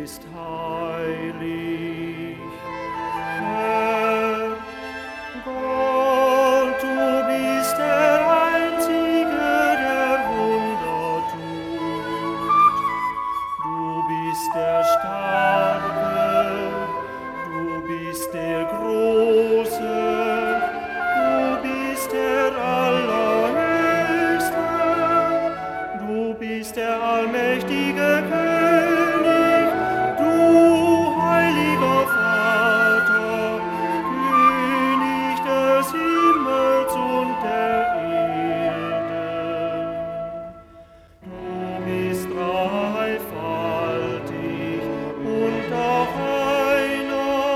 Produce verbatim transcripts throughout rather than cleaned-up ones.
bist heilig. Herr Gott, du bist der Einzige, der Wunder tut. Du bist der Starke, du bist der Große, du bist der Allerhöchste, du bist der allmächtige König, du heiliger Vater, König des Himmels und der Erde. Du bist dreifaltig und doch einer,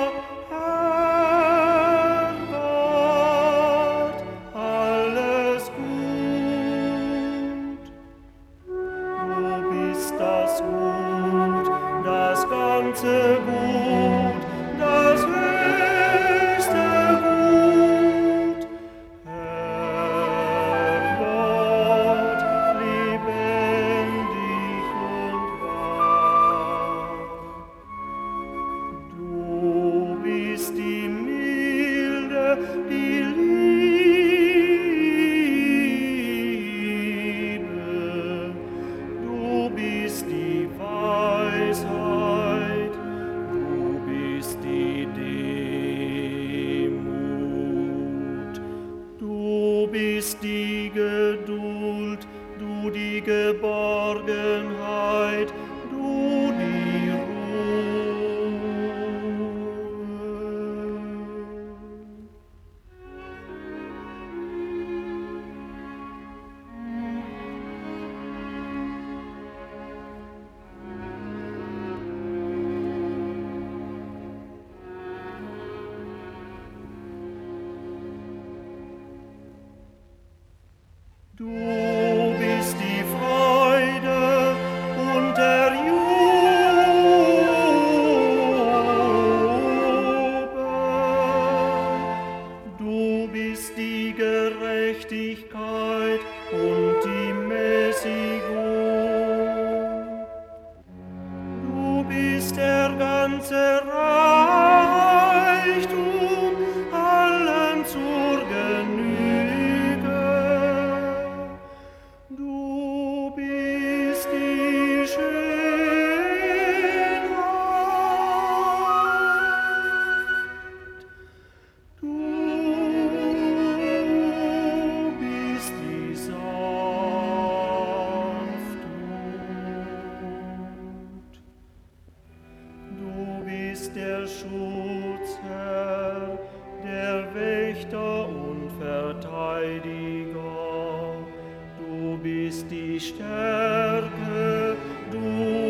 Herr Gott, alles gut. Du bist das Gut, das ganze Gut, das höchste Gut. Herr Gott, lebendig und wahr. Du bist die Milde, die Liebe. Du bist die Weisheit, du bist die Demut. Du bist die Geduld, du die Geborgenheit, du die Ruhe. Du bist die Freude und der Jubel. Du bist die Gerechtigkeit und die Mäßigung. Du bist der ganze Reichtum, allen zur Genüge. Du bist die Schönheit. Du bist die Sanftmut. Du bist der Schutzherr, der Wächter und Verteidiger. Du bist die Stärke, du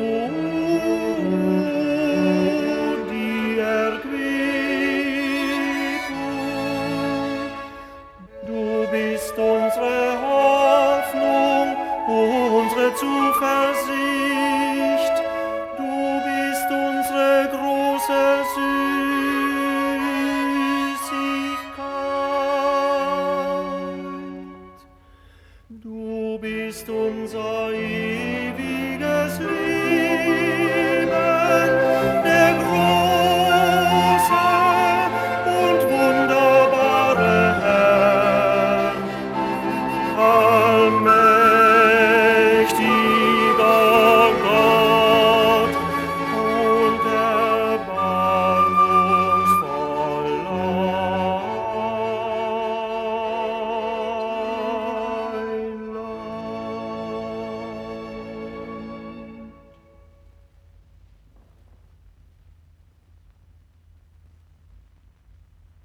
die Erquickung. Du bist unsere Hoffnung, unsere Zuversicht. Du bist unsere große Sühne.